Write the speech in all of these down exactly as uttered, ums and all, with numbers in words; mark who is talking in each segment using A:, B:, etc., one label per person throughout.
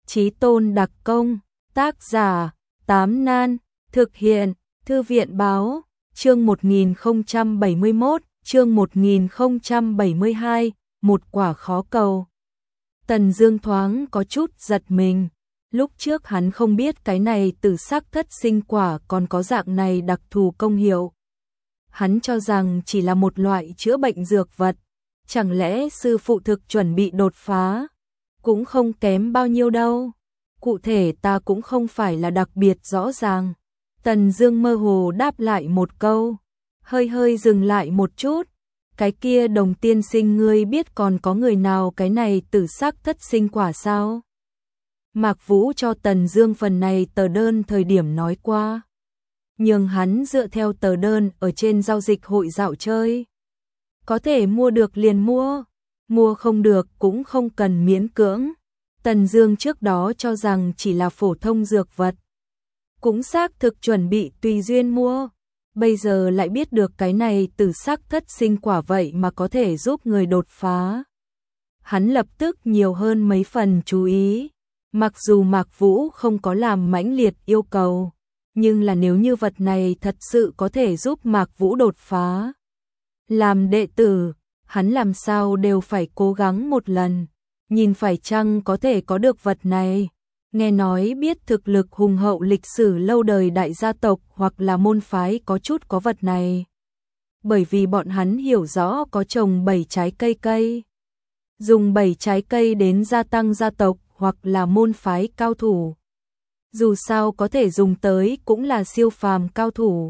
A: Chí Tôn đặc công, tác giả, Tám Nan, thực hiện, Thư viện báo, chương một nghìn không trăm bảy mươi mốt, chương một nghìn không trăm bảy mươi hai, một quả khó cầu. Tần Dương thoáng có chút giật mình, lúc trước hắn không biết cái này tử sắc thất sinh quả còn có dạng này đặc thù công hiệu. Hắn cho rằng chỉ là một loại chữa bệnh dược vật, chẳng lẽ sư phụ thực chuẩn bị đột phá, cũng không kém bao nhiêu đâu. Cụ thể ta cũng không phải là đặc biệt rõ ràng. Tần Dương mơ hồ đáp lại một câu, hơi hơi dừng lại một chút. Cái kia Đồng tiên sinh, ngươi biết còn có người nào cái này tử sắc thất sinh quả sao? Mạc Vũ cho Tần Dương phần này tờ đơn thời điểm nói qua, nhưng hắn dựa theo tờ đơn ở trên giao dịch hội dạo chơi. Có thể mua được liền mua, mua không được cũng không cần miễn cưỡng. Tần Dương trước đó cho rằng chỉ là phổ thông dược vật, cũng xác thực chuẩn bị tùy duyên mua. Bây giờ lại biết được cái này tử sắc thất sinh quả vậy mà có thể giúp người đột phá. Hắn lập tức nhiều hơn mấy phần chú ý. Mặc dù Mạc Vũ không có làm mãnh liệt yêu cầu, nhưng là nếu như vật này thật sự có thể giúp Mạc Vũ đột phá, làm đệ tử, hắn làm sao đều phải cố gắng một lần, nhìn phải chăng có thể có được vật này. Nghe nói biết thực lực hùng hậu lịch sử lâu đời đại gia tộc hoặc là môn phái có chút có vật này. Bởi vì bọn hắn hiểu rõ có trồng bảy trái cây cây, dùng bảy trái cây đến gia tăng gia tộc hoặc là môn phái cao thủ. Dù sao có thể dùng tới cũng là siêu phàm cao thủ.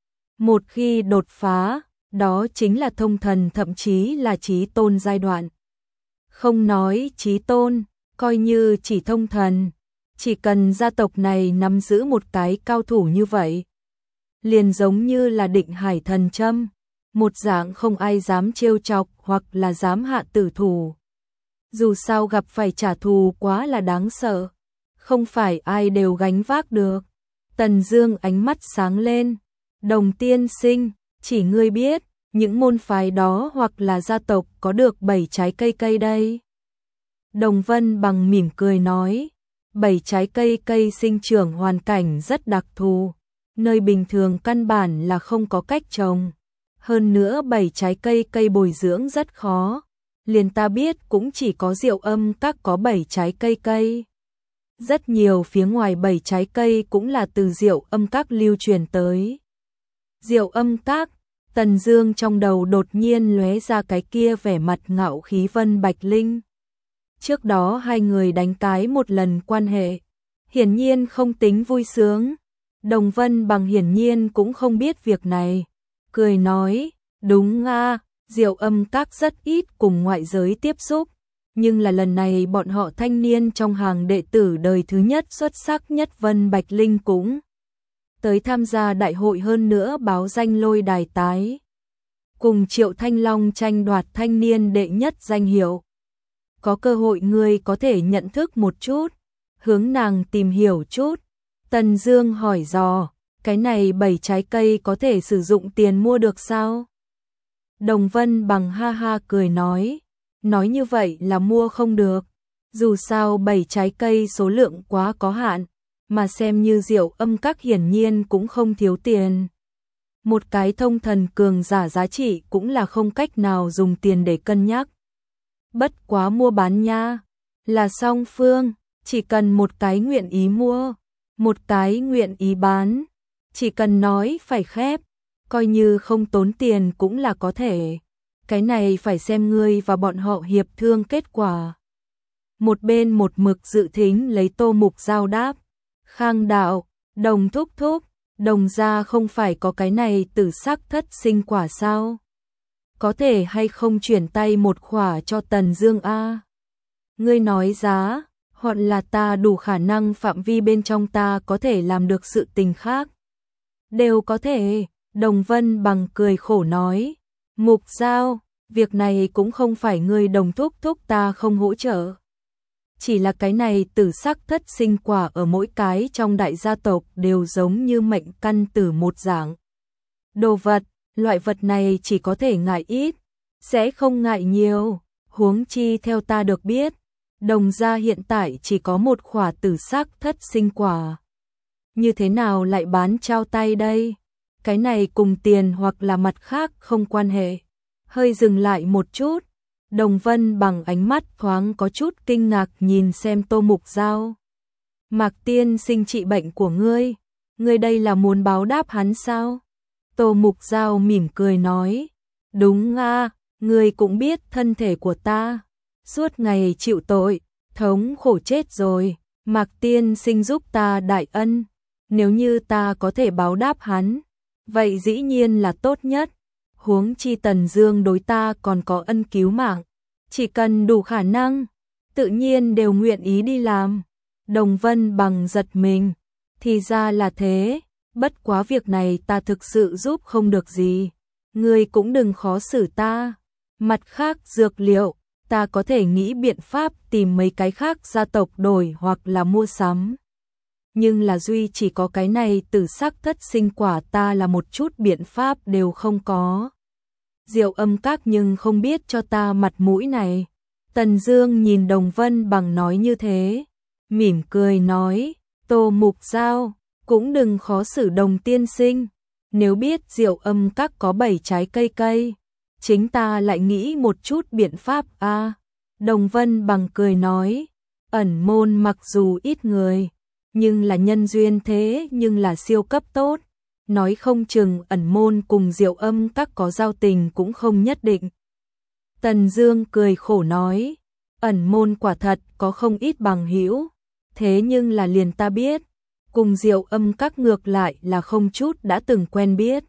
A: Một khi đột phá, đó chính là thông thần, thậm chí là chí tôn giai đoạn. Không nói chí tôn, coi như chỉ thông thần, chỉ cần gia tộc này nắm giữ một cái cao thủ như vậy, liền giống như là định hải thần châm, một dạng không ai dám trêu chọc hoặc là dám hạ tử thủ. Dù sao gặp phải trả thù quá là đáng sợ, không phải ai đều gánh vác được. Tần Dương ánh mắt sáng lên, Đồng tiên sinh, chỉ ngươi biết, những môn phái đó hoặc là gia tộc có được bảy trái cây cây đây. Đồng Vân Bằng mỉm cười nói, bảy trái cây cây sinh trưởng hoàn cảnh rất đặc thù, nơi bình thường căn bản là không có cách trồng. Hơn nữa bảy trái cây cây bồi dưỡng rất khó, liền ta biết cũng chỉ có Diệu Âm Các có bảy trái cây cây. Rất nhiều phía ngoài bảy trái cây cũng là từ Diệu Âm Các lưu truyền tới. Diệu Âm Các, Tần Dương trong đầu đột nhiên lóe ra cái kia vẻ mặt ngạo khí Vân Bạch Linh. Trước đó hai người đánh cái một lần quan hệ, hiển nhiên không tính vui sướng. Đồng Vân Bằng hiển nhiên cũng không biết việc này, cười nói, đúng a, Diệu Âm Các rất ít cùng ngoại giới tiếp xúc, nhưng là lần này bọn họ thanh niên trong hàng đệ tử đời thứ nhất xuất sắc nhất Vân Bạch Linh cũng tới tham gia đại hội, hơn nữa báo danh lôi đài tái, cùng Triệu Thanh Long tranh đoạt thanh niên đệ nhất danh hiệu. Có cơ hội ngươi có thể nhận thức một chút, hướng nàng tìm hiểu chút. Tần Dương hỏi dò, cái này bảy trái cây có thể sử dụng tiền mua được sao? Đồng Vân Bằng ha ha cười nói, nói như vậy là mua không được, dù sao bảy trái cây số lượng quá có hạn, mà xem như Diệu Âm Các hiển nhiên cũng không thiếu tiền. Một cái thông thần cường giả giá trị cũng là không cách nào dùng tiền để cân nhắc. Bất quá mua bán nha, là song phương, chỉ cần một cái nguyện ý mua, một cái nguyện ý bán, chỉ cần nói phải khép, coi như không tốn tiền cũng là có thể. Cái này phải xem ngươi và bọn họ hiệp thương kết quả. Một bên một mực dự thính lấy Tô Mục giao đáp, Khang đạo, Đồng thúc thúc, Đồng gia không phải có cái này tử sắc thất sinh quả sao? Có thể hay không chuyển tay một khỏa cho Tần Dương a? Ngươi nói giá, hoặc là ta đủ khả năng phạm vi bên trong ta có thể làm được sự tình khác. Đều có thể, Đồng Vân Bằng cười khổ nói, Mục giao, việc này cũng không phải ngươi Đồng thúc thúc ta không hỗ trợ. Chỉ là cái này tử sắc thất sinh quả ở mỗi cái trong đại gia tộc đều giống như mệnh căn tử một dạng. Đồ vật, loại vật này chỉ có thể ngại ít, sẽ không ngại nhiều, huống chi theo ta được biết, Đồng gia hiện tại chỉ có một khỏa tử sắc thất sinh quả. Như thế nào lại bán trao tay đây? Cái này cùng tiền hoặc là mặt khác không quan hệ. Hơi dừng lại một chút, Đồng Vân bằng ánh mắt thoáng có chút kinh ngạc nhìn xem Tô Mục Dao. Mạc tiên sinh trị bệnh của ngươi, ngươi đây là muốn báo đáp hắn sao? Tô Mục Dao mỉm cười nói, đúng a, ngươi cũng biết thân thể của ta, suốt ngày chịu tội, thống khổ chết rồi, Mạc tiên sinh giúp ta đại ân, nếu như ta có thể báo đáp hắn, vậy dĩ nhiên là tốt nhất. Huống chi Tần Dương đối ta còn có ân cứu mạng, chỉ cần đủ khả năng, tự nhiên đều nguyện ý đi làm. Đồng Vân bằng giật mình, thì ra là thế, bất quá việc này ta thực sự giúp không được gì, ngươi cũng đừng khó xử ta. Mặt khác dược liệu, ta có thể nghĩ biện pháp tìm mấy cái khác gia tộc đổi hoặc là mua sắm. Nhưng là duy chỉ có cái này tử sắc thất sinh quả ta là một chút biện pháp đều không có. Diệu Âm Các nhưng không biết cho ta mặt mũi này. Tần Dương nhìn Đồng Vân bằng nói như thế, mỉm cười nói, Tô Mục Dao, cũng đừng khó xử Đồng tiên sinh, nếu biết Diệu Âm Các có bảy trái cây cây, chính ta lại nghĩ một chút biện pháp a. À. Đồng Vân bằng cười nói, ẩn môn mặc dù ít người, nhưng là nhân duyên thế nhưng là siêu cấp tốt, nói không chừng ẩn môn cùng Diệu Âm Các có giao tình cũng không nhất định. Tần Dương cười khổ nói, ẩn môn quả thật có không ít bằng hữu, thế nhưng là liền ta biết, cùng Diệu Âm Các ngược lại là không chút đã từng quen biết.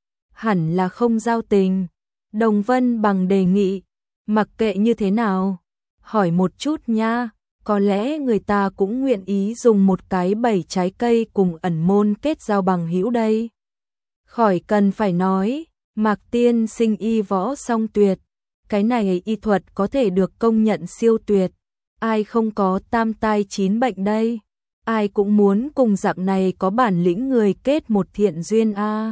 A: Hẳn là không giao tình. Đồng Vân bằng đề nghị, mặc kệ như thế nào, hỏi một chút nha, có lẽ người ta cũng nguyện ý dùng một cái bảy trái cây cùng ẩn môn kết giao bằng hữu đây. Khỏi cần phải nói, Mạc tiên sinh y võ song tuyệt, cái này y thuật có thể được công nhận siêu tuyệt, ai không có tam tai chín bệnh đây, ai cũng muốn cùng dạng này có bản lĩnh người kết một thiện duyên a. À.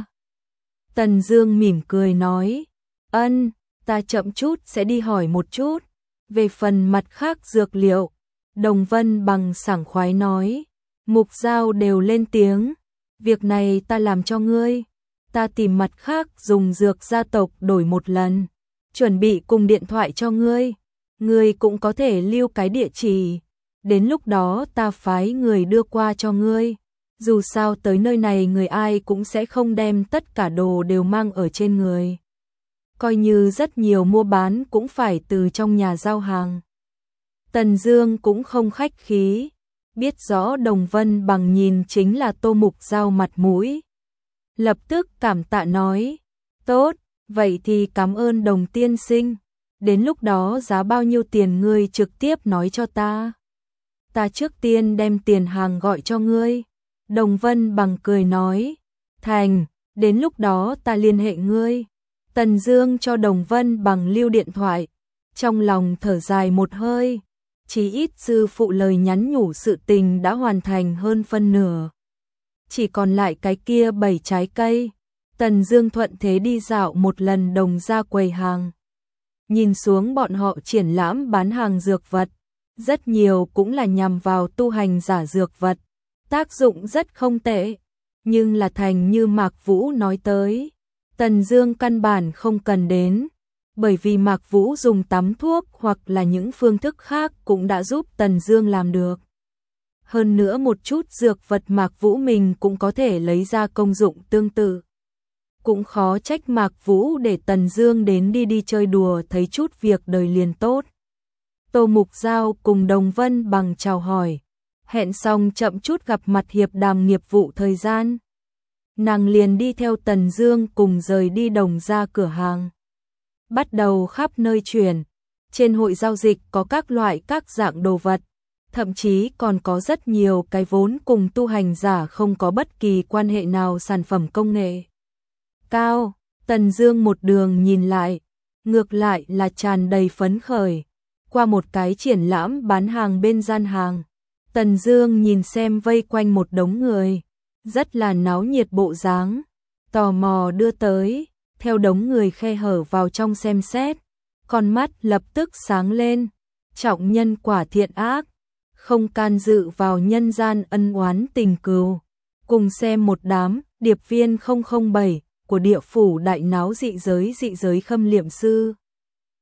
A: Tần Dương mỉm cười nói, ân, ta chậm chút sẽ đi hỏi một chút, về phần mặt khác dược liệu. Đồng Vân bằng sảng khoái nói, Mục Dao đều lên tiếng, việc này ta làm cho ngươi, ta tìm mặt khác dùng dược gia tộc đổi một lần, chuẩn bị cùng điện thoại cho ngươi, ngươi cũng có thể lưu cái địa chỉ, đến lúc đó ta phái người đưa qua cho ngươi, dù sao tới nơi này người ai cũng sẽ không đem tất cả đồ đều mang ở trên người, coi như rất nhiều mua bán cũng phải từ trong nhà giao hàng. Tần Dương cũng không khách khí, biết rõ Đồng Vân bằng nhìn chính là Tô Mục Dao mặt mũi. Lập tức cảm tạ nói, tốt, vậy thì cảm ơn Đồng tiên sinh, đến lúc đó giá bao nhiêu tiền ngươi trực tiếp nói cho ta. Ta trước tiên đem tiền hàng gọi cho ngươi. Đồng Vân bằng cười nói, thành, đến lúc đó ta liên hệ ngươi. Tần Dương cho Đồng Vân bằng lưu điện thoại, trong lòng thở dài một hơi. Chỉ ít sư phụ lời nhắn nhủ sự tình đã hoàn thành hơn phân nửa. Chỉ còn lại cái kia bảy trái cây. Tần Dương thuận thế đi dạo một lần Đồng gia quầy hàng. Nhìn xuống bọn họ triển lãm bán hàng dược vật. Rất nhiều cũng là nhằm vào tu hành giả dược vật. Tác dụng rất không tệ. Nhưng là thành như Mạc Vũ nói tới. Tần Dương căn bản không cần đến. Bởi vì Mạc Vũ dùng tắm thuốc hoặc là những phương thức khác cũng đã giúp Tần Dương làm được. Hơn nữa một chút dược vật Mạc Vũ mình cũng có thể lấy ra công dụng tương tự. Cũng khó trách Mạc Vũ để Tần Dương đến đi đi chơi đùa thấy chút việc đời liền tốt. Tô Mục Dao cùng Đồng Vân bằng chào hỏi, hẹn xong chậm chút gặp mặt hiệp đàm nghiệp vụ thời gian. Nàng liền đi theo Tần Dương cùng rời đi Đồng gia cửa hàng. Bắt đầu khắp nơi chuyển, trên hội giao dịch có các loại các dạng đồ vật, thậm chí còn có rất nhiều cái vốn cùng tu hành giả không có bất kỳ quan hệ nào sản phẩm công nghệ cao. Tần Dương một đường nhìn lại, ngược lại là tràn đầy phấn khởi. Qua một cái triển lãm bán hàng bên gian hàng, Tần Dương nhìn xem vây quanh một đống người, rất là náo nhiệt bộ dáng, tò mò đưa tới, theo đống người khe hở vào trong xem xét, con mắt lập tức sáng lên. trọng nhân quả thiện ác, không can dự vào nhân gian ân oán tình cừu. Cùng xem một đám điệp viên không không bảy của địa phủ đại náo dị giới dị giới Khâm Liệm Sư.